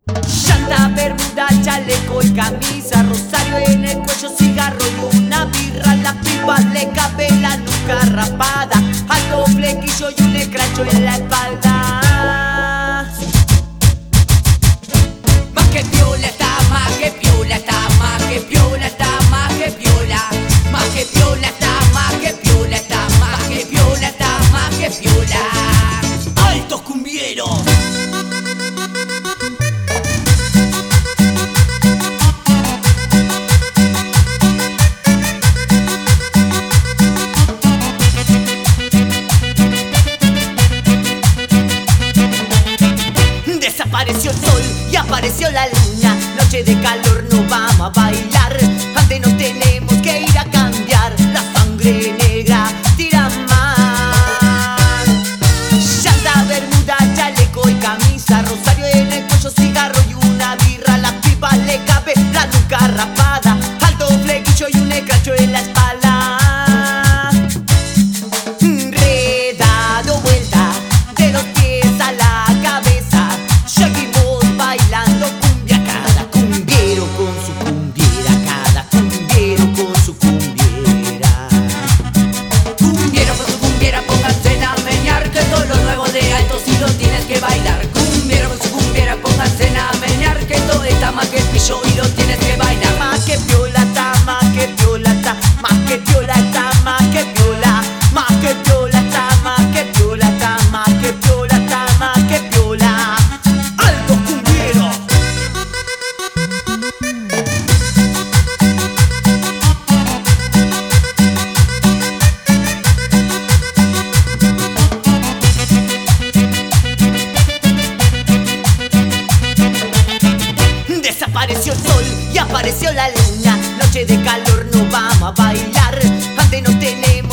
Llanta, bermuda, chaleco y camisa, rosario en el cuello, cigarro y una birra. Las pipas le cabe la nuca rapada, alto flequillo y un escracho en la espalda. Más que piola está, más que piola está, más que piola está, más que piola. Más que piola está, más que piola está, más que piola está, más que piola. ¡Altos cumbieros! Desapareció el sol y apareció la luna. Noche de calor, no vamos a bailar. Antes nos tenemos que ir a cambiar. La sangre negra tira más. Llanta, bermuda, chaleco y camisa, rosario en el cuello, cigarro y una birra. Las pipas le cabe la nuca rapada, alto flequillo y un escracho en la espalda. Dado vuelta de los pies a la cabeza, seguimos bailando cumbia. Cada cumbiero con su cumbiera, cada cumbiero con su cumbiera. Cumbiero con su cumbiera, pónganse a menear, que todo lo nuevo de alto sí lo tienes que bailar. Cumbiero con su cumbiera, pónganse a menear, que todo está más que pillo y lo tienes que bailar. Más que piola está, más que piola está, más que piola está, más que piola. Más que piola está, más que piola está, más que piola está, más que piola. ¡Alto cumbiero! Desapareció el sol y apareció la luna. Noche de calor, no vamos a bailar. Antes nos tenemos